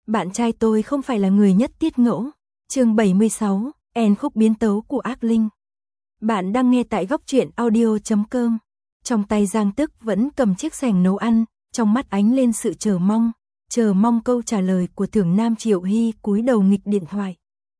Bạn trai tôi không phải là người nhất tiết ngẫu. Chương 76, khúc biến tấu của ác linh. Bạn đang nghe tại góc truyện audio.com. Trong tay Giang Tức vẫn cầm chiếc xẻng nấu ăn, trong mắt ánh lên sự chờ mong câu trả lời của Thưởng Nam. Triệu Hy cúi đầu nghịch điện thoại.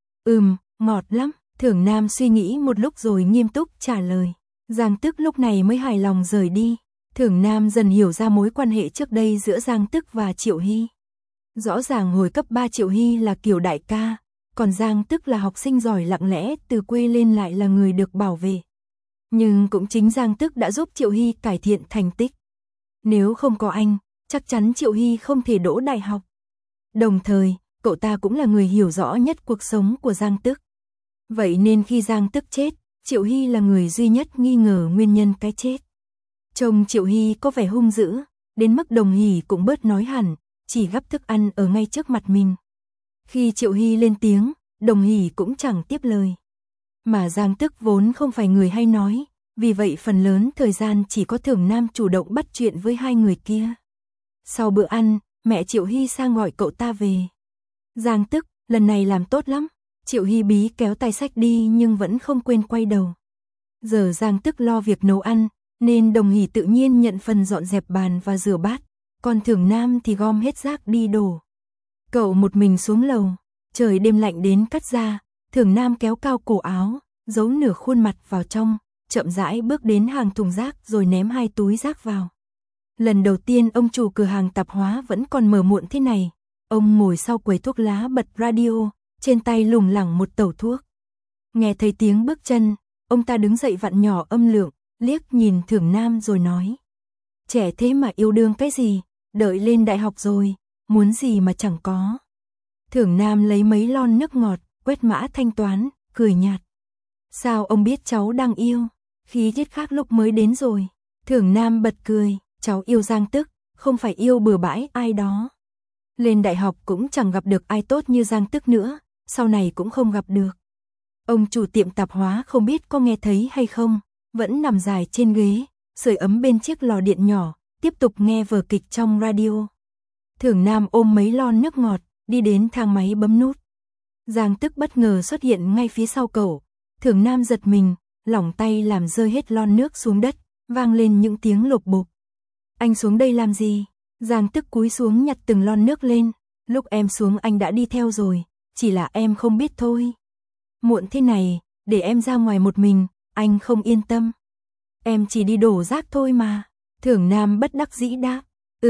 Ngọt lắm. Thưởng Nam suy nghĩ một lúc rồi nghiêm túc trả lời. Giang Tức lúc này mới hài lòng rời đi. Thưởng Nam dần hiểu ra mối quan hệ trước đây giữa Giang Tức và Triệu Hy. Rõ ràng hồi cấp 3 Triệu Hy là kiểu đại ca, còn Giang Tức là học sinh giỏi lặng lẽ từ quê lên lại là người được bảo vệ. Nhưng cũng chính Giang Tức đã giúp Triệu Hy cải thiện thành tích. Nếu không có anh, chắc chắn Triệu Hy không thể đỗ đại học. Đồng thời, cậu ta cũng là người hiểu rõ nhất cuộc sống của Giang Tức. Vậy nên khi Giang Tức chết, Triệu Hy là người duy nhất nghi ngờ nguyên nhân cái chết. Chồng Triệu Hy có vẻ hung dữ, đến mức Đồng Hỷ cũng bớt nói hẳn, chỉ gắp thức ăn ở ngay trước mặt mình. Khi Triệu Hy lên tiếng, Đồng Hỷ cũng chẳng tiếp lời. Mà Giang Tức vốn không phải người hay nói, vì vậy phần lớn thời gian chỉ có Thưởng Nam chủ động bắt chuyện với hai người kia. Sau bữa ăn, mẹ Triệu Hy sang gọi cậu ta về. Giang Tức, lần này làm tốt lắm. Triệu Hy bí kéo tay xách đi nhưng vẫn không quên quay đầu. Giờ Giang Tức lo việc nấu ăn, nên Đồng Hỷ tự nhiên nhận phần dọn dẹp bàn và rửa bát, còn Thưởng Nam thì gom hết rác đi đổ. Cậu một mình xuống lầu, trời đêm lạnh đến cắt da, Thưởng Nam kéo cao cổ áo, giấu nửa khuôn mặt vào trong, chậm rãi bước đến hàng thùng rác rồi ném 2 túi rác vào. Lần đầu tiên ông chủ cửa hàng tạp hóa vẫn còn mở muộn thế này, ông ngồi sau quầy thuốc lá bật radio, trên tay lủng lẳng một tẩu thuốc. Nghe thấy tiếng bước chân, ông ta đứng dậy vặn nhỏ âm lượng, liếc nhìn Thưởng Nam rồi nói. Trẻ thế mà yêu đương cái gì, đợi lên đại học rồi, muốn gì mà chẳng có. Thưởng Nam lấy mấy lon nước ngọt, quét mã thanh toán, cười nhạt. Sao ông biết cháu đang yêu, khí tiết khác lúc mới đến rồi. Thưởng Nam bật cười, cháu yêu Giang Tức, không phải yêu bừa bãi ai đó. Lên đại học cũng chẳng gặp được ai tốt như Giang Tức nữa, sau này cũng không gặp được. Ông chủ tiệm tạp hóa không biết có nghe thấy hay không, vẫn nằm dài trên ghế, sưởi ấm bên chiếc lò điện nhỏ, tiếp tục nghe vở kịch trong radio. Thưởng Nam ôm mấy lon nước ngọt, đi đến thang máy bấm nút. Giang Tức bất ngờ xuất hiện ngay phía sau cậu. Thưởng Nam giật mình, lỏng tay làm rơi hết lon nước xuống đất, vang lên những tiếng lộp bộp. Anh xuống đây làm gì? Giang Tức cúi xuống nhặt từng lon nước lên. Lúc em xuống anh đã đi theo rồi, chỉ là em không biết thôi. Muộn thế này, để em ra ngoài một mình, anh không yên tâm. Em chỉ đi đổ rác thôi mà. Thưởng Nam bất đắc dĩ đáp.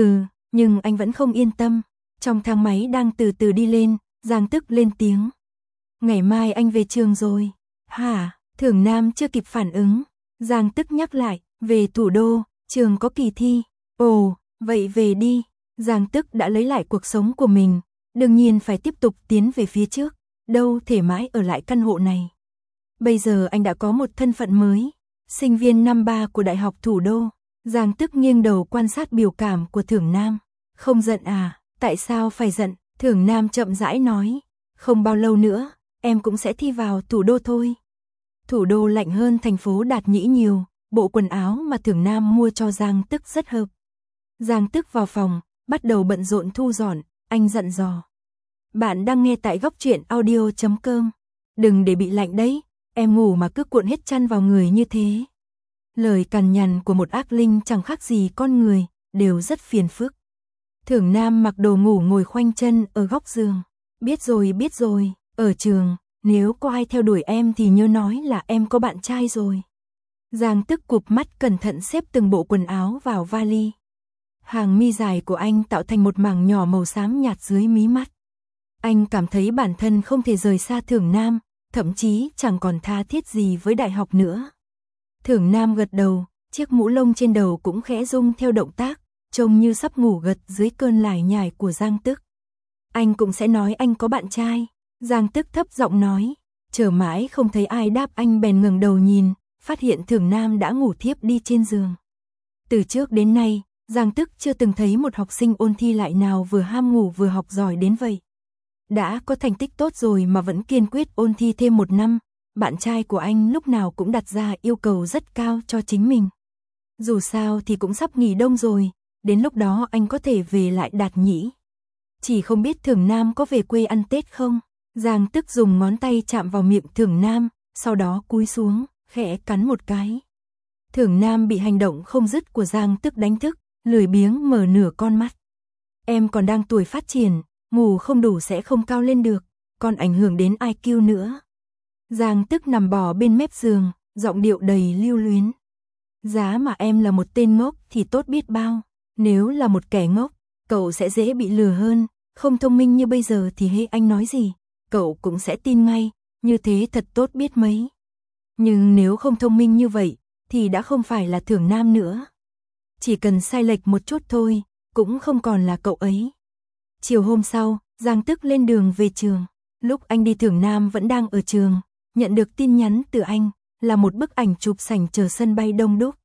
Nhưng anh vẫn không yên tâm. Trong thang máy đang từ từ đi lên, Giang Tức lên tiếng. Ngày mai anh về trường rồi. Hả? Thưởng Nam chưa kịp phản ứng. Giang Tức nhắc lại, về thủ đô, trường có kỳ thi. Ồ, vậy về đi. Giang Tức đã lấy lại cuộc sống của mình, đương nhiên phải tiếp tục tiến về phía trước, đâu thể mãi ở lại căn hộ này. Bây giờ anh đã có một thân phận mới, sinh viên năm 3 của Đại học Thủ đô. Giang Tức nghiêng đầu quan sát biểu cảm của Thưởng Nam. Không giận à? Tại sao phải giận? Thưởng Nam chậm rãi nói. Không bao lâu nữa, em cũng sẽ thi vào thủ đô thôi. Thủ đô lạnh hơn thành phố Đạt Nhĩ nhiều, bộ quần áo mà Thưởng Nam mua cho Giang Tức rất hợp. Giang Tức vào phòng, bắt đầu bận rộn thu dọn, anh dặn dò. Bạn đang nghe tại góc truyện audio.com. Đừng để bị lạnh đấy, em ngủ mà cứ cuộn hết chăn vào người như thế. Lời cằn nhằn của một ác linh chẳng khác gì con người, đều rất phiền phức. Thưởng Nam mặc đồ ngủ ngồi khoanh chân ở góc giường. Biết rồi, ở trường, nếu có ai theo đuổi em thì nhớ nói là em có bạn trai rồi. Giang Tức cụp mắt cẩn thận xếp từng bộ quần áo vào vali. Hàng mi dài của anh tạo thành một mảng nhỏ màu xám nhạt dưới mí mắt. Anh cảm thấy bản thân không thể rời xa Thưởng Nam, thậm chí chẳng còn tha thiết gì với đại học nữa. Thưởng Nam gật đầu, chiếc mũ lông trên đầu cũng khẽ rung theo động tác, trông như sắp ngủ gật dưới cơn lải nhải của Giang Tức. Anh cũng sẽ nói anh có bạn trai. Giang Tức thấp giọng nói, chờ mãi không thấy ai đáp anh bèn ngẩng đầu nhìn, phát hiện Thưởng Nam đã ngủ thiếp đi trên giường. Từ trước đến nay, Giang Tức chưa từng thấy một học sinh ôn thi lại nào vừa ham ngủ vừa học giỏi đến vậy. Đã có thành tích tốt rồi mà vẫn kiên quyết ôn thi thêm 1 năm, bạn trai của anh lúc nào cũng đặt ra yêu cầu rất cao cho chính mình. Dù sao thì cũng sắp nghỉ đông rồi, đến lúc đó anh có thể về lại Đạt Nhĩ. chỉ không biết Thưởng Nam có về quê ăn Tết không? Giang Tức dùng ngón tay chạm vào miệng Thưởng Nam, sau đó cúi xuống, khẽ cắn một cái. Thưởng Nam bị hành động không dứt của Giang Tức đánh thức, lười biếng mở nửa con mắt. Em còn đang tuổi phát triển, ngủ không đủ sẽ không cao lên được, còn ảnh hưởng đến IQ nữa. Giang Tức nằm bò bên mép giường, giọng điệu đầy lưu luyến. Giá mà em là một tên ngốc thì tốt biết bao, nếu là một kẻ ngốc, cậu sẽ dễ bị lừa hơn, không thông minh như bây giờ thì hễ anh nói gì, cậu cũng sẽ tin ngay, như thế thật tốt biết mấy. Nhưng nếu không thông minh như vậy, thì đã không phải là Thưởng Nam nữa. Chỉ cần sai lệch một chút thôi, cũng không còn là cậu ấy. Chiều hôm sau, Giang Tức lên đường về trường. Lúc anh đi Thưởng Nam vẫn đang ở trường, nhận được tin nhắn từ anh, là một bức ảnh chụp sảnh chờ sân bay đông đúc.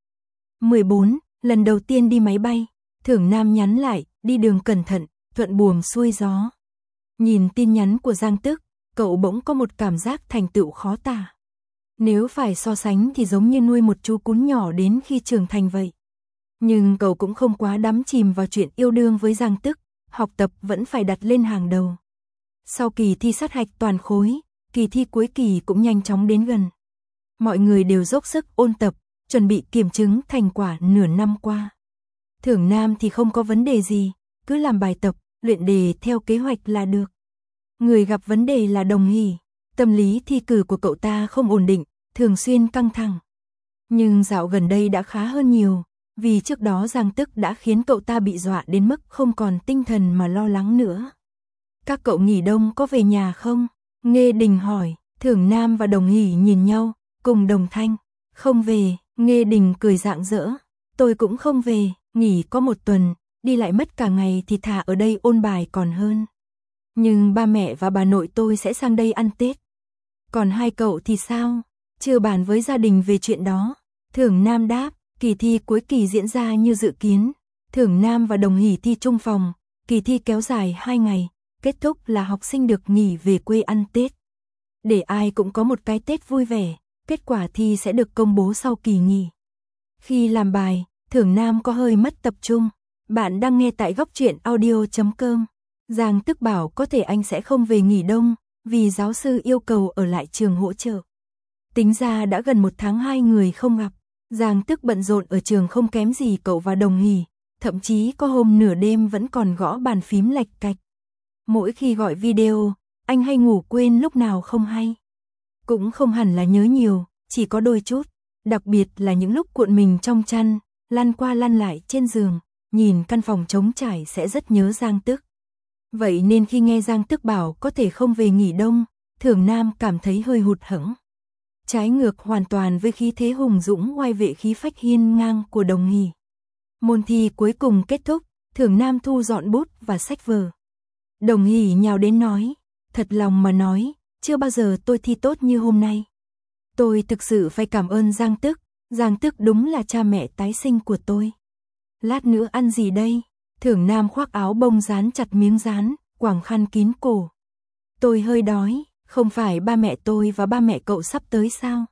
14, lần đầu tiên đi máy bay, Thưởng Nam nhắn lại, đi đường cẩn thận, thuận buồm xuôi gió. Nhìn tin nhắn của Giang Tức, cậu bỗng có một cảm giác thành tựu khó tả. Nếu phải so sánh thì giống như nuôi một chú cún nhỏ đến khi trưởng thành vậy. Nhưng cậu cũng không quá đắm chìm vào chuyện yêu đương với Giang Tức, học tập vẫn phải đặt lên hàng đầu. Sau kỳ thi sát hạch toàn khối, kỳ thi cuối kỳ cũng nhanh chóng đến gần. Mọi người đều dốc sức ôn tập, chuẩn bị kiểm chứng thành quả nửa năm qua. Thưởng Nam thì không có vấn đề gì, cứ làm bài tập, luyện đề theo kế hoạch là được. Người gặp vấn đề là Đồng Hỷ, tâm lý thi cử của cậu ta không ổn định, thường xuyên căng thẳng. Nhưng dạo gần đây đã khá hơn nhiều, vì trước đó Giang Tức đã khiến cậu ta bị dọa đến mức không còn tinh thần mà lo lắng nữa. Các cậu nghỉ đông có về nhà không? Nghê Đình hỏi. Thưởng Nam và Đồng Hỷ nhìn nhau, cùng đồng thanh. Không về. Nghê Đình cười rạng rỡ. Tôi cũng không về, nghỉ có một tuần, đi lại mất cả ngày thì thà ở đây ôn bài còn hơn. Nhưng ba mẹ và bà nội tôi sẽ sang đây ăn Tết. Còn hai cậu thì sao? Chưa bàn với gia đình về chuyện đó. Thưởng Nam đáp. Kỳ thi cuối kỳ diễn ra như dự kiến. Thưởng Nam và Đồng Hỷ thi chung phòng. Kỳ thi kéo dài 2 ngày. Kết thúc là học sinh được nghỉ về quê ăn Tết. Để ai cũng có một cái Tết vui vẻ. Kết quả thi sẽ được công bố sau kỳ nghỉ. Khi làm bài, Thưởng Nam có hơi mất tập trung. Bạn đang nghe tại góc truyện audio.com. Giang Tức bảo có thể anh sẽ không về nghỉ đông, vì giáo sư yêu cầu ở lại trường hỗ trợ. Tính ra đã gần 1 tháng hai người không gặp. Giang Tức bận rộn ở trường không kém gì cậu và Đồng Hỷ, thậm chí có hôm nửa đêm vẫn còn gõ bàn phím lạch cạch. Mỗi khi gọi video, anh hay ngủ quên lúc nào không hay. Cũng không hẳn là nhớ nhiều, chỉ có đôi chút, đặc biệt là những lúc cuộn mình trong chăn, lăn qua lăn lại trên giường, nhìn căn phòng trống trải sẽ rất nhớ Giang Tức. Vậy nên khi nghe Giang Tức bảo có thể không về nghỉ đông, Thưởng Nam cảm thấy hơi hụt hẫng. Trái ngược hoàn toàn với khí thế hùng dũng oai vệ khí phách hiên ngang của Đồng Hỷ. Môn thi cuối cùng kết thúc, Thưởng Nam thu dọn bút và sách vở. Đồng Hỷ nhào đến nói, thật lòng mà nói, chưa bao giờ tôi thi tốt như hôm nay. Tôi thực sự phải cảm ơn Giang Tức đúng là cha mẹ tái sinh của tôi. Lát nữa ăn gì đây? Thưởng Nam khoác áo bông dán chặt miếng dán, quàng khăn kín cổ. Tôi hơi đói. Không phải ba mẹ tôi và ba mẹ cậu sắp tới sao?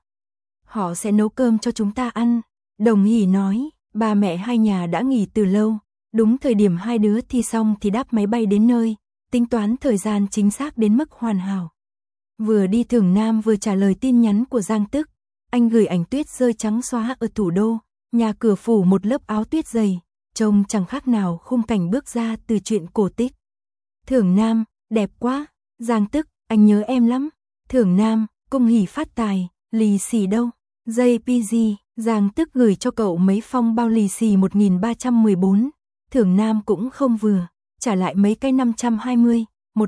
Họ sẽ nấu cơm cho chúng ta ăn. Đồng Hỷ nói, ba mẹ hai nhà đã nghỉ từ lâu. Đúng thời điểm hai đứa thi xong thì đáp máy bay đến nơi, tính toán thời gian chính xác đến mức hoàn hảo. Vừa đi Thưởng Nam vừa trả lời tin nhắn của Giang Tức. Anh gửi ảnh tuyết rơi trắng xóa ở thủ đô, nhà cửa phủ một lớp áo tuyết dày, trông chẳng khác nào khung cảnh bước ra từ truyện cổ tích. Thưởng Nam, đẹp quá. Giang Tức, anh nhớ em lắm. Thưởng Nam, Cung Hỷ phát tài, lì xì đâu? JPG, Giang Tức gửi cho cậu mấy phong bao lì xì 1314. Thưởng Nam cũng không vừa, trả lại mấy cái 520,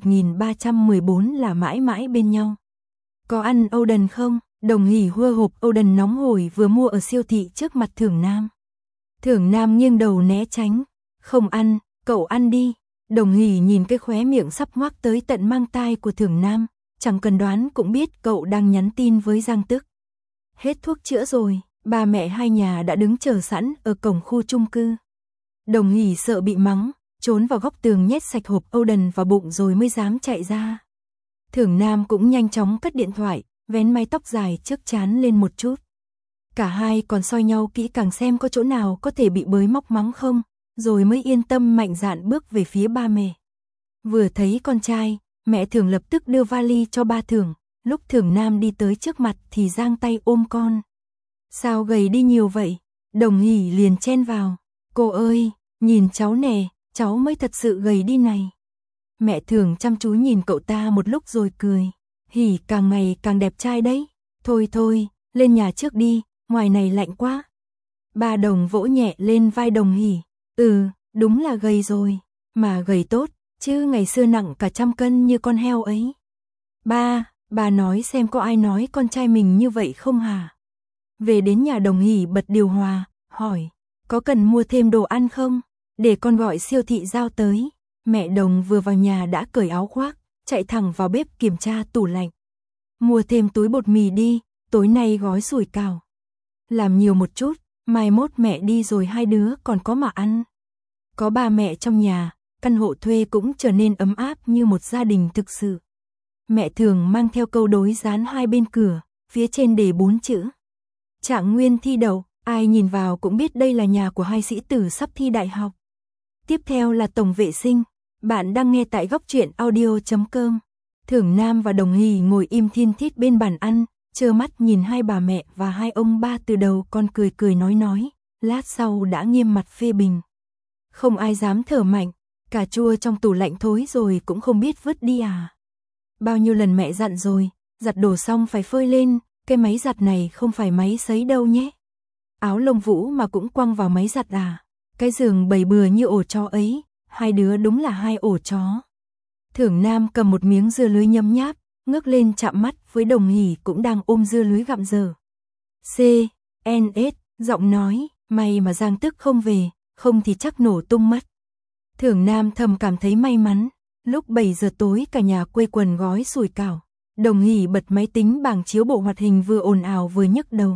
1314 là mãi mãi bên nhau. Có ăn Oden không? Đồng Hỷ hua hộp Oden nóng hổi vừa mua ở siêu thị trước mặt Thưởng Nam. Thưởng Nam nghiêng đầu né tránh. Không ăn, cậu ăn đi. Đồng Hỷ nhìn cái khóe miệng sắp ngoác tới tận mang tai của Thưởng Nam, chẳng cần đoán cũng biết cậu đang nhắn tin với Giang Tức. Hết thuốc chữa rồi, ba mẹ hai nhà đã đứng chờ sẵn ở cổng khu chung cư. Đồng Hỷ sợ bị mắng, trốn vào góc tường nhét sạch hộp Oden vào bụng rồi mới dám chạy ra. Thưởng Nam cũng nhanh chóng cất điện thoại, vén mái tóc dài trước trán lên một chút. Cả hai còn soi nhau kỹ càng xem có chỗ nào có thể bị bới móc mắng không, rồi mới yên tâm mạnh dạn bước về phía ba mẹ. Vừa thấy con trai, mẹ Thường lập tức đưa vali cho ba Thường, lúc Thường Nam đi tới trước mặt thì giang tay ôm con. Sao gầy đi nhiều vậy? Đồng Hỷ liền chen vào. Cô ơi, nhìn cháu nè, cháu mới thật sự gầy đi này. Mẹ Thường chăm chú nhìn cậu ta một lúc rồi cười. Hỷ càng ngày càng đẹp trai đấy. Thôi thôi, lên nhà trước đi, ngoài này lạnh quá. Ba Đồng vỗ nhẹ lên vai Đồng Hỷ. Đúng là gầy rồi, mà gầy tốt, chứ ngày xưa nặng cả 100 cân như con heo ấy. Bà nói xem có ai nói con trai mình như vậy không hả? Về đến nhà Đồng Hỷ bật điều hòa, hỏi, có cần mua thêm đồ ăn không? Để con gọi siêu thị giao tới. Mẹ Đồng vừa vào nhà đã cởi áo khoác, chạy thẳng vào bếp kiểm tra tủ lạnh. Mua thêm túi bột mì đi, tối nay gói sủi cảo. Làm nhiều một chút, mai mốt mẹ đi rồi hai đứa còn có mà ăn. Có ba mẹ trong nhà, căn hộ thuê cũng trở nên ấm áp như một gia đình thực sự. Mẹ Thường mang theo câu đối dán hai bên cửa, phía trên đề 4 chữ. Trạng nguyên thi đậu, ai nhìn vào cũng biết đây là nhà của hai sĩ tử sắp thi đại học. Tiếp theo là tổng vệ sinh. Bạn đang nghe tại góc truyện audio.com. Thường Nam và Đồng Hỷ ngồi im thiên thít bên bàn ăn, trơ mắt nhìn hai bà mẹ và hai ông ba từ đầu con cười cười nói, lát sau đã nghiêm mặt phê bình. Không ai dám thở mạnh, cà chua trong tủ lạnh thối rồi cũng không biết vứt đi à. Bao nhiêu lần mẹ dặn rồi, giặt đồ xong phải phơi lên, cái máy giặt này không phải máy sấy đâu nhé. Áo lông vũ mà cũng quăng vào máy giặt à. Cái giường bày bừa như ổ chó ấy, hai đứa đúng là hai ổ chó. Thường Nam cầm một miếng dưa lưới nhấm nháp, ngước lên chạm mắt với Đồng Hỷ cũng đang ôm dưa lưới gặm dở. C.N.S. giọng nói, may mà Giang Tức không về, không thì chắc nổ tung mất. Thường Nam thầm cảm thấy may mắn, lúc 7 giờ tối cả nhà quây quần gói sủi cảo. Đồng Hỷ bật máy tính bảng chiếu bộ hoạt hình vừa ồn ào vừa nhức đầu.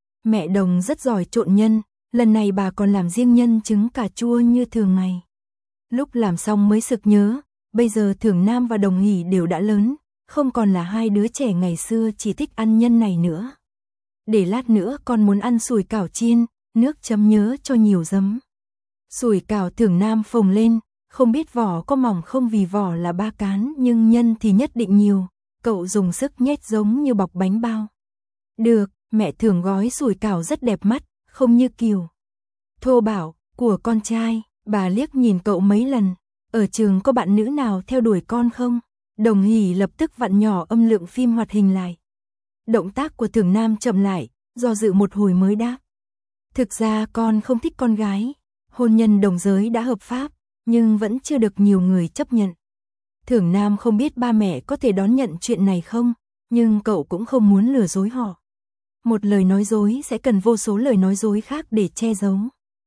Mẹ Đồng rất giỏi trộn nhân, lần này bà còn làm riêng nhân trứng cà chua như thường ngày. Lúc làm xong mới sực nhớ, bây giờ Thường Nam và Đồng Hỷ đều đã lớn, không còn là hai đứa trẻ ngày xưa chỉ thích ăn nhân này nữa. Để lát nữa con muốn ăn sủi cảo chiên, nước chấm nhớ cho nhiều giấm. Sủi cảo Thường Nam phồng lên, không biết vỏ có mỏng không vì vỏ là ba cán nhưng nhân thì nhất định nhiều, cậu dùng sức nhét giống như bọc bánh bao. Được, mẹ Thường gói sủi cảo rất đẹp mắt, không như kiểu thô bạo của con trai. Bà liếc nhìn cậu mấy lần, ở trường có bạn nữ nào theo đuổi con không? Đồng Hỷ lập tức vặn nhỏ âm lượng phim hoạt hình lại. Động tác của Thường Nam chậm lại, do dự một hồi mới đáp. Thực ra con không thích con gái, hôn nhân đồng giới đã hợp pháp, nhưng vẫn chưa được nhiều người chấp nhận. Thường Nam không biết ba mẹ có thể đón nhận chuyện này không, nhưng cậu cũng không muốn lừa dối họ. Một lời nói dối sẽ cần vô số lời nói dối khác để che giấu.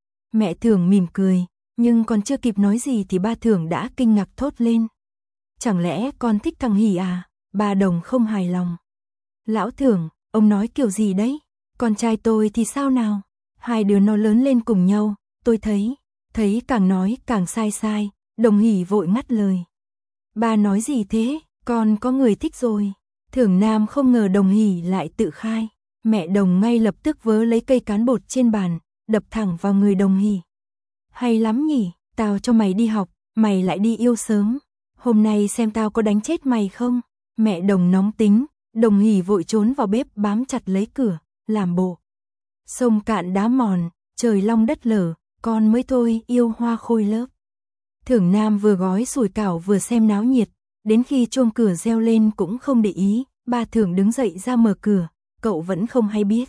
Mẹ Thường mỉm cười, nhưng còn chưa kịp nói gì thì ba Thường đã kinh ngạc thốt lên. Chẳng lẽ con thích thằng Hỷ à? Ba Đồng không hài lòng. Lão Thường, ông nói kiểu gì đấy? Con trai tôi thì sao nào? Hai đứa nó lớn lên cùng nhau, tôi thấy càng nói càng sai. Đồng Hỷ vội ngắt lời. Ba nói gì thế? Con có người thích rồi. Thường Nam không ngờ Đồng Hỷ lại tự khai. Mẹ Đồng ngay lập tức vớ lấy cây cán bột trên bàn, đập thẳng vào người Đồng Hỷ. Hay lắm nhỉ, tao cho mày đi học, mày lại đi yêu sớm. Hôm nay xem tao có đánh chết mày không? Mẹ Đồng nóng tính, Đồng Hỷ vội trốn vào bếp bám chặt lấy cửa, làm bộ. Sông cạn đá mòn, trời long đất lở, con mới thôi yêu hoa khôi lớp. Thường Nam vừa gói sủi cảo vừa xem náo nhiệt, đến khi chuông cửa reo lên cũng không để ý, ba Thường đứng dậy ra mở cửa, cậu vẫn không hay biết.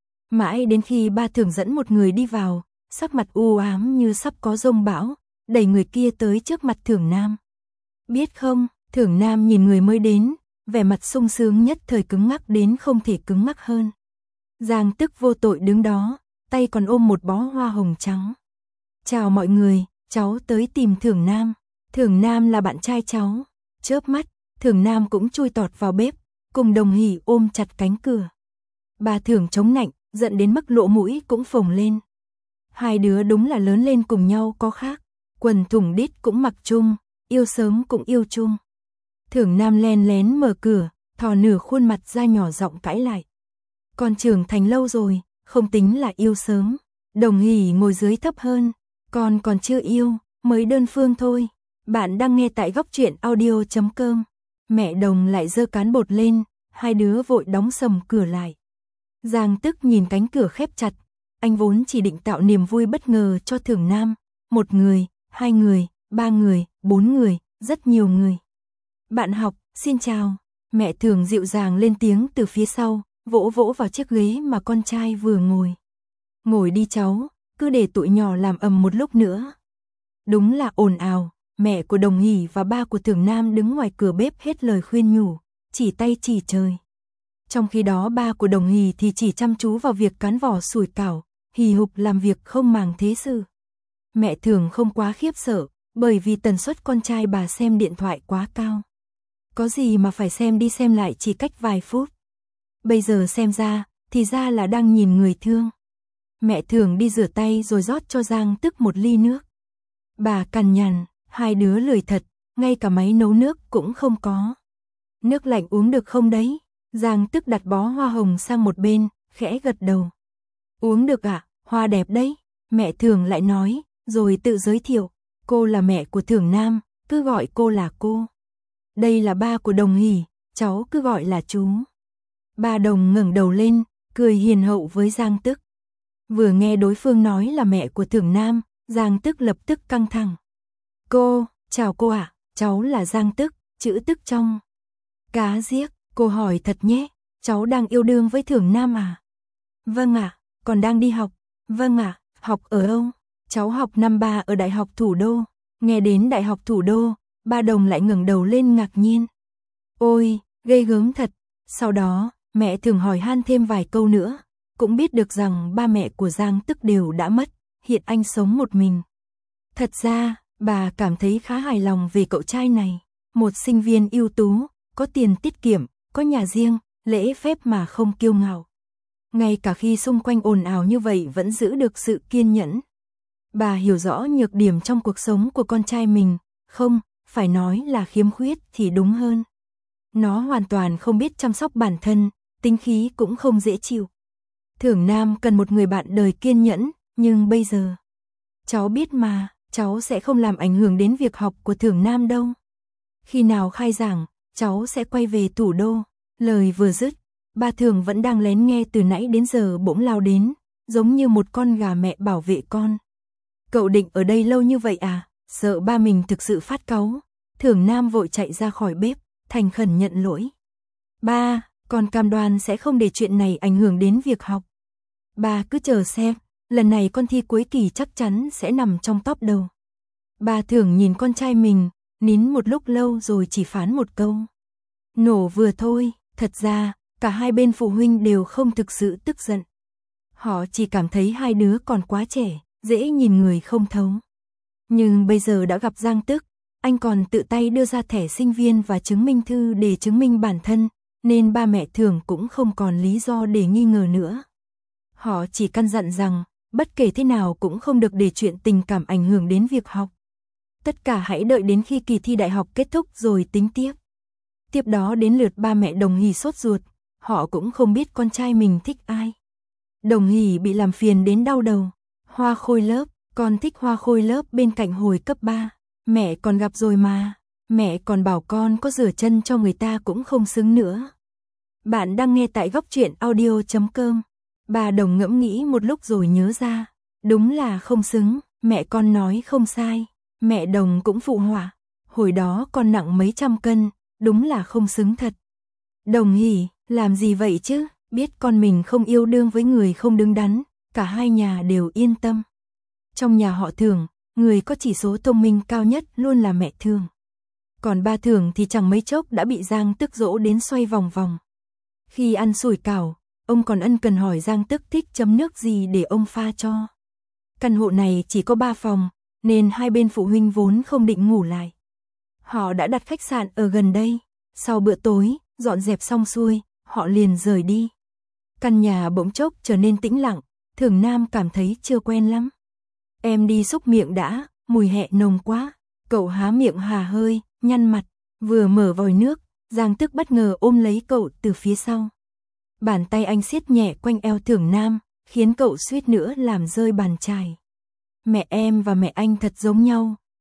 Mãi đến khi ba Thường dẫn một người đi vào, sắc mặt u ám như sắp có giông bão, đẩy người kia tới trước mặt Thường Nam. Biết không, Thường Nam nhìn người mới đến, vẻ mặt sung sướng nhất thời cứng ngắc đến không thể cứng ngắc hơn. Giang Tức vô tội đứng đó, tay còn ôm một bó hoa hồng trắng. Chào mọi người, cháu tới tìm Thường Nam. Thường Nam là bạn trai cháu. Chớp mắt, Thường Nam cũng chui tọt vào bếp, cùng Đồng Hỷ ôm chặt cánh cửa. Bà Thường chống nạnh, giận đến mức lỗ mũi cũng phồng lên. Hai đứa đúng là lớn lên cùng nhau có khác, quần thủng đít cũng mặc chung, yêu sớm cũng yêu chung. Thường Nam len lén mở cửa, thò nửa khuôn mặt ra nhỏ giọng cãi lại. Con trưởng thành lâu rồi, không tính là yêu sớm. Đồng Hỷ ngồi dưới thấp hơn, con còn chưa yêu, mới đơn phương thôi. Bạn đang nghe tại góc truyện audio.com. Mẹ Đồng lại giơ cán bột lên, hai đứa vội đóng sầm cửa lại. Giang Tức nhìn cánh cửa khép chặt, anh vốn chỉ định tạo niềm vui bất ngờ cho Thưởng Nam. 1 người, 2 người, 3 người, 4 người, rất nhiều người. Bạn học, xin chào. Mẹ Thường dịu dàng lên tiếng từ phía sau, vỗ vỗ vào chiếc ghế mà con trai vừa ngồi. Ngồi đi cháu, cứ để tụi nhỏ làm ầm một lúc nữa. Đúng là ồn ào. Mẹ của Đồng Hỷ và ba của Thưởng Nam đứng ngoài cửa bếp hết lời khuyên nhủ, chỉ tay chỉ trời. Trong khi đó ba của Đồng Hỷ thì chỉ chăm chú vào việc cán vỏ sủi cảo, hì hục làm việc không màng thế sự. Mẹ Thường không quá khiếp sợ, bởi vì tần suất con trai bà xem điện thoại quá cao. Có gì mà phải xem đi xem lại chỉ cách vài phút. Bây giờ xem ra, thì ra là đang nhìn người thương. Mẹ Thường đi rửa tay rồi rót cho Giang Tức một ly nước. Bà cằn nhằn, hai đứa lười thật, ngay cả máy nấu nước cũng không có. Nước lạnh uống được không đấy? Giang Tức đặt bó hoa hồng sang một bên, khẽ gật đầu. Uống được ạ, hoa đẹp đấy. Mẹ Thường lại nói, rồi tự giới thiệu. Cô là mẹ của Thưởng Nam, cứ gọi cô là cô. Đây là ba của Đồng Hỷ, cháu cứ gọi là chú. Ba Đồng ngẩng đầu lên, cười hiền hậu với Giang Tức. Vừa nghe đối phương nói là mẹ của Thưởng Nam, Giang Tức lập tức căng thẳng. Cô, chào cô ạ, cháu là Giang Tức, chữ Tức trong cá giếc. Cô hỏi thật nhé, cháu đang yêu đương với Thưởng Nam à? Vâng ạ, còn đang đi học. Vâng ạ, học ở đâu? Cháu học năm 3 ở Đại học Thủ Đô. Nghe đến Đại học Thủ Đô, ba Đồng lại ngẩng đầu lên ngạc nhiên. Ôi, ghê gớm thật. Sau đó, mẹ Thường hỏi han thêm vài câu nữa, cũng biết được rằng ba mẹ của Giang Tức đều đã mất, hiện anh sống một mình. Thật ra, bà cảm thấy khá hài lòng về cậu trai này, một sinh viên ưu tú, có tiền tiết kiệm, có nhà riêng, lễ phép mà không kiêu ngạo. Ngay cả khi xung quanh ồn ào như vậy vẫn giữ được sự kiên nhẫn. Bà hiểu rõ nhược điểm trong cuộc sống của con trai mình, không, phải nói là khiếm khuyết thì đúng hơn. Nó hoàn toàn không biết chăm sóc bản thân, tính khí cũng không dễ chịu. Thưởng Nam cần một người bạn đời kiên nhẫn, nhưng bây giờ, cháu biết mà, cháu sẽ không làm ảnh hưởng đến việc học của Thưởng Nam đâu. Khi nào khai giảng, cháu sẽ quay về Thủ Đô. Lời vừa dứt, ba Thường vẫn đang lén nghe từ nãy đến giờ bỗng lao đến, giống như một con gà mẹ bảo vệ con. Cậu định ở đây lâu như vậy à? Sợ ba mình thực sự phát cáu. Thưởng Nam vội chạy ra khỏi bếp, thành khẩn nhận lỗi. Ba, con cam đoan sẽ không để chuyện này ảnh hưởng đến việc học. Ba cứ chờ xem, lần này con thi cuối kỳ chắc chắn sẽ nằm trong top đầu. Ba Thường nhìn con trai mình, nín một lúc lâu rồi chỉ phán một câu. Nổ vừa thôi. Thật ra, cả hai bên phụ huynh đều không thực sự tức giận. Họ chỉ cảm thấy hai đứa còn quá trẻ, dễ nhìn người không thấu. Nhưng bây giờ đã gặp Giang Tức, anh còn tự tay đưa ra thẻ sinh viên và chứng minh thư để chứng minh bản thân, nên ba mẹ Thường cũng không còn lý do để nghi ngờ nữa. Họ chỉ căn dặn rằng, bất kể thế nào cũng không được để chuyện tình cảm ảnh hưởng đến việc học. Tất cả hãy đợi đến khi kỳ thi đại học kết thúc rồi tính tiếp. Tiếp đó đến lượt ba mẹ Đồng Hỷ sốt ruột, họ cũng không biết con trai mình thích ai. Đồng Hỷ bị làm phiền đến đau đầu. Hoa khôi lớp, con thích hoa khôi lớp bên cạnh hồi cấp 3. Mẹ còn gặp rồi mà, mẹ còn bảo con có rửa chân cho người ta cũng không xứng nữa. Bạn đang nghe tại góc truyện audio.com. Bà Đồng ngẫm nghĩ một lúc rồi nhớ ra, đúng là không xứng, mẹ con nói không sai. Mẹ Đồng cũng phụ họa, hồi đó con nặng mấy trăm cân, đúng là không xứng thật. Đồng Hỷ, làm gì vậy chứ, biết con mình không yêu đương với người không đứng đắn, cả hai nhà đều yên tâm. Trong nhà họ Thường, người có chỉ số thông minh cao nhất luôn là mẹ Thường. Còn ba Thường thì chẳng mấy chốc đã bị Giang Tức dỗ đến xoay vòng vòng. Khi ăn sủi cảo, ông còn ân cần hỏi Giang Tức thích chấm nước gì để ông pha cho. Căn hộ này chỉ có 3 phòng, nên hai bên phụ huynh vốn không định ngủ lại. Họ đã đặt khách sạn ở gần đây. Sau bữa tối, dọn dẹp xong xuôi, họ liền rời đi. Căn nhà bỗng chốc trở nên tĩnh lặng, Thưởng Nam cảm thấy chưa quen lắm. Em đi xúc miệng đã, mùi hẹ nồng quá. Cậu há miệng hà hơi, nhăn mặt, vừa mở vòi nước, Giang Tức bất ngờ ôm lấy cậu từ phía sau. Bàn tay anh siết nhẹ quanh eo Thưởng Nam, khiến cậu suýt nữa làm rơi bàn chải. Mẹ em và mẹ anh thật giống nhau,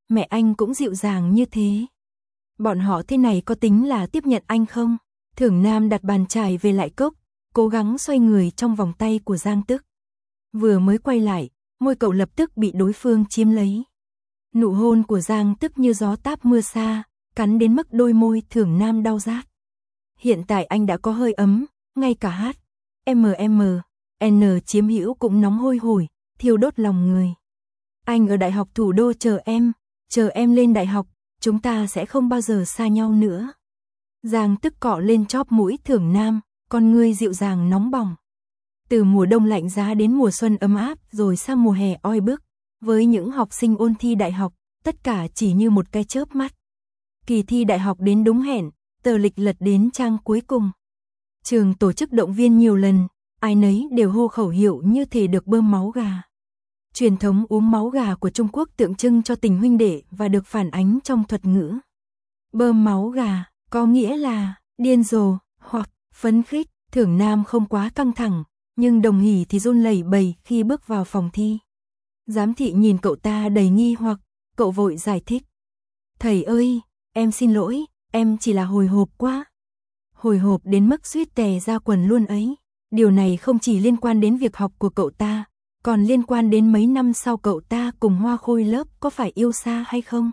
mẹ anh cũng dịu dàng như thế. Bọn họ thế này có tính là tiếp nhận anh không? Thưởng Nam đặt bàn chải về lại cốc, cố gắng xoay người trong vòng tay của Giang Tức. Vừa mới quay lại, môi cậu lập tức bị đối phương chiếm lấy. Nụ hôn của Giang Tức như gió táp mưa xa, cắn đến mức đôi môi Thưởng Nam đau rát. Hiện tại anh đã có hơi ấm, ngay cả hát N chiếm hữu cũng nóng hôi hổi, thiêu đốt lòng người. Anh ở Đại học Thủ đô chờ em lên đại học, chúng ta sẽ không bao giờ xa nhau nữa. Giang Tức cọ lên chóp mũi Thưởng Nam, con ngươi dịu dàng nóng bỏng. Từ mùa đông lạnh giá đến mùa xuân ấm áp rồi sang mùa hè oi bức, với những học sinh ôn thi đại học, tất cả chỉ như một cái chớp mắt. Kỳ thi đại học đến đúng hẹn, tờ lịch lật đến trang cuối cùng. Trường tổ chức động viên nhiều lần, ai nấy đều hô khẩu hiệu như thể được bơm máu gà. Truyền thống uống máu gà của Trung Quốc tượng trưng cho tình huynh đệ và được phản ánh trong thuật ngữ. Bơm máu gà có nghĩa là điên rồ hoặc phấn khích. Thưởng Nam không quá căng thẳng, nhưng Đồng Hỷ thì run lẩy bẩy khi bước vào phòng thi. Giám thị nhìn cậu ta đầy nghi hoặc, cậu vội giải thích. Thầy ơi, em xin lỗi, em chỉ là hồi hộp quá. Hồi hộp đến mức suýt tè ra quần luôn ấy. Điều này không chỉ liên quan đến việc học của cậu ta, còn liên quan đến mấy năm sau cậu ta cùng Hoa Khôi lớp có phải yêu xa hay không.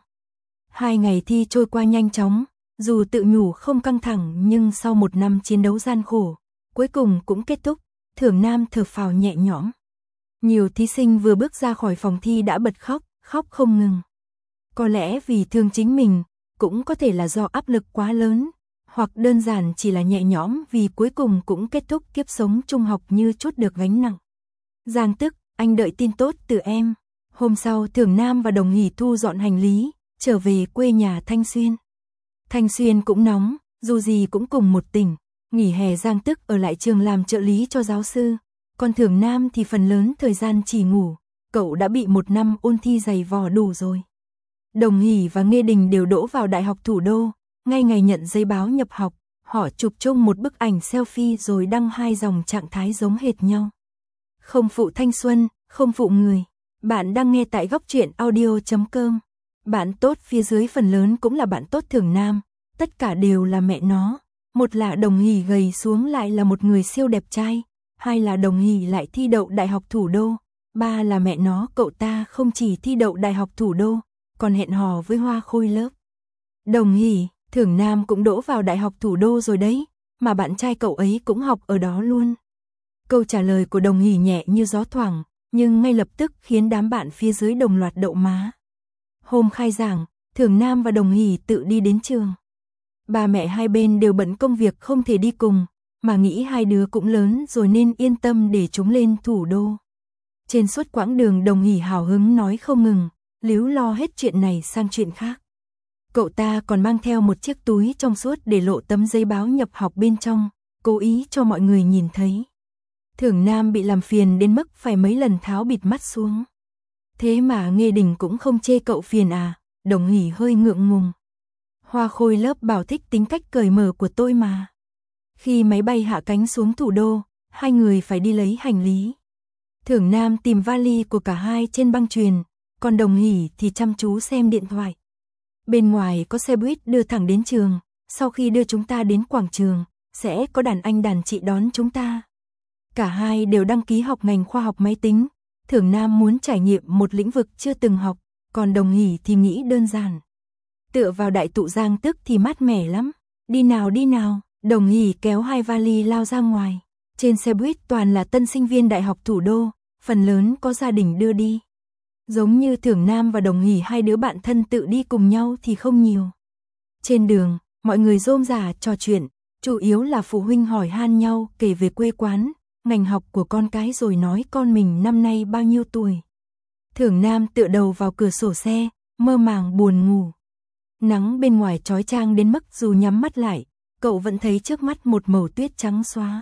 2 ngày thi trôi qua nhanh chóng, dù tự nhủ không căng thẳng nhưng sau 1 năm chiến đấu gian khổ, cuối cùng cũng kết thúc. Thưởng Nam thở phào nhẹ nhõm. Nhiều thí sinh vừa bước ra khỏi phòng thi đã bật khóc, khóc không ngừng. Có lẽ vì thương chính mình, cũng có thể là do áp lực quá lớn, hoặc đơn giản chỉ là nhẹ nhõm vì cuối cùng cũng kết thúc kiếp sống trung học như trút được gánh nặng. Giang Tức, anh đợi tin tốt từ em. Hôm sau Thưởng Nam và Đồng Hỷ thu dọn hành lý, trở về quê nhà Thanh Xuyên. Thanh Xuyên cũng nóng, dù gì cũng cùng một tỉnh. Nghỉ hè Giang Tức ở lại trường làm trợ lý cho giáo sư, còn Thưởng Nam thì phần lớn thời gian chỉ ngủ, cậu đã bị 1 năm ôn thi dày vò đủ rồi. Đồng Hỷ và Nghê Đình đều đỗ vào Đại học Thủ đô, ngay ngày nhận giấy báo nhập học, họ chụp chung một bức ảnh selfie rồi đăng 2 dòng trạng thái giống hệt nhau. Không phụ thanh xuân, không phụ người. Bạn đang nghe tại goctruyện.audio.com. Bạn tốt phía dưới phần lớn cũng là bạn tốt Thưởng Nam, tất cả đều là mẹ nó. Một là Đồng Hỷ gầy xuống lại là một người siêu đẹp trai, 2 là Đồng Hỷ lại thi đậu Đại học Thủ đô, 3 là mẹ nó cậu ta không chỉ thi đậu Đại học Thủ đô, còn hẹn hò với Hoa Khôi lớp. Đồng Hỷ, Thưởng Nam cũng đỗ vào Đại học Thủ đô rồi đấy, mà bạn trai cậu ấy cũng học ở đó luôn. Câu trả lời của Đồng Hỷ nhẹ như gió thoảng, nhưng ngay lập tức khiến đám bạn phía dưới đồng loạt đậu má. Hôm khai giảng, Thưởng Nam và Đồng Hỷ tự đi đến trường. Ba mẹ hai bên đều bận công việc không thể đi cùng, mà nghĩ hai đứa cũng lớn rồi nên yên tâm để chúng lên thủ đô. Trên suốt quãng đường Đồng Hỷ hào hứng nói không ngừng, líu lo hết chuyện này sang chuyện khác. Cậu ta còn mang theo một chiếc túi trong suốt để lộ tấm giấy báo nhập học bên trong, cố ý cho mọi người nhìn thấy. Thưởng Nam bị làm phiền đến mức phải mấy lần tháo bịt mắt xuống. Thế mà Nghê Đình cũng không chê cậu phiền à, Đồng Hỷ hơi ngượng ngùng. Hoa Khôi lớp bảo thích tính cách cởi mở của tôi mà. Khi máy bay hạ cánh xuống thủ đô, hai người phải đi lấy hành lý. Thưởng Nam tìm vali của cả hai trên băng chuyền, còn Đồng Hỷ thì chăm chú xem điện thoại. Bên ngoài có xe buýt đưa thẳng đến trường, sau khi đưa chúng ta đến quảng trường, sẽ có đàn anh đàn chị đón chúng ta. Cả hai đều đăng ký học ngành khoa học máy tính, Thưởng Nam muốn trải nghiệm một lĩnh vực chưa từng học, còn Đồng Hỷ thì nghĩ đơn giản. Tựa vào đại tụ Giang Tức thì mát mẻ lắm, đi nào, Đồng Hỷ kéo hai vali lao ra ngoài. Trên xe buýt toàn là tân sinh viên Đại học Thủ đô, phần lớn có gia đình đưa đi. Giống như Thưởng Nam và Đồng Hỷ hai đứa bạn thân tự đi cùng nhau thì không nhiều. Trên đường, mọi người rôm rả trò chuyện, chủ yếu là phụ huynh hỏi han nhau kể về quê quán, ngành học của con cái rồi nói con mình năm nay bao nhiêu tuổi. Thưởng Nam tựa đầu vào cửa sổ xe, mơ màng buồn ngủ. Nắng bên ngoài chói chang đến mức dù nhắm mắt lại, cậu vẫn thấy trước mắt một màu tuyết trắng xóa.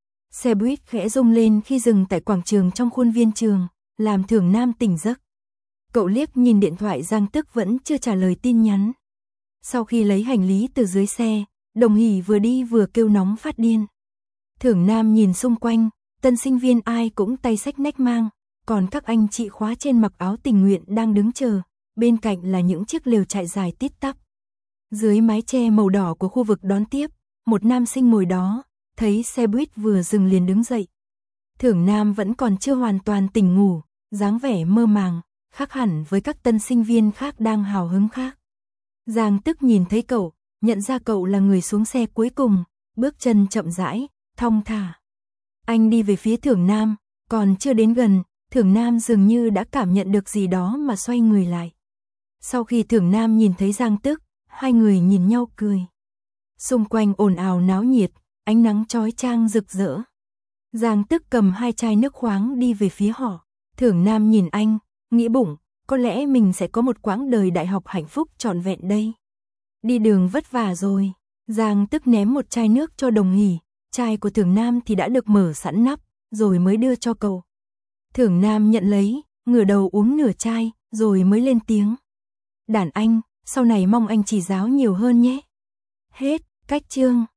Xe buýt khẽ rung lên khi dừng tại quảng trường trong khuôn viên trường, làm Thưởng Nam tỉnh giấc. Cậu liếc nhìn điện thoại Giang Tức vẫn chưa trả lời tin nhắn. Sau khi lấy hành lý từ dưới xe, Đồng Hỷ vừa đi vừa kêu nóng phát điên. Thưởng Nam nhìn xung quanh, tân sinh viên ai cũng tay xách nách mang, còn các anh chị khóa trên mặc áo tình nguyện đang đứng chờ, bên cạnh là những chiếc lều trại dài tít tắp. Dưới mái che màu đỏ của khu vực đón tiếp, một nam sinh ngồi đó, thấy xe buýt vừa dừng liền đứng dậy. Thưởng Nam vẫn còn chưa hoàn toàn tỉnh ngủ, dáng vẻ mơ màng, khác hẳn với các tân sinh viên khác đang hào hứng khác. Giang Tức nhìn thấy cậu, nhận ra cậu là người xuống xe cuối cùng, bước chân chậm rãi, thong thả. Anh đi về phía Thưởng Nam, còn chưa đến gần, Thưởng Nam dường như đã cảm nhận được gì đó mà xoay người lại. Sau khi Thưởng Nam nhìn thấy Giang Tức, hai người nhìn nhau cười. Xung quanh ồn ào náo nhiệt, ánh nắng chói chang rực rỡ. Giang Tức cầm 2 chai nước khoáng đi về phía họ. Thưởng Nam nhìn anh, nghĩ bụng, có lẽ mình sẽ có một quãng đời đại học hạnh phúc trọn vẹn đây. Đi đường vất vả rồi. Giang Tức ném một chai nước cho Đồng Hỷ, chai của Thưởng Nam thì đã được mở sẵn nắp, rồi mới đưa cho cậu. Thưởng Nam nhận lấy, ngửa đầu uống nửa chai, rồi mới lên tiếng. Đàn anh, sau này mong anh chỉ giáo nhiều hơn nhé. Hết, cách chương.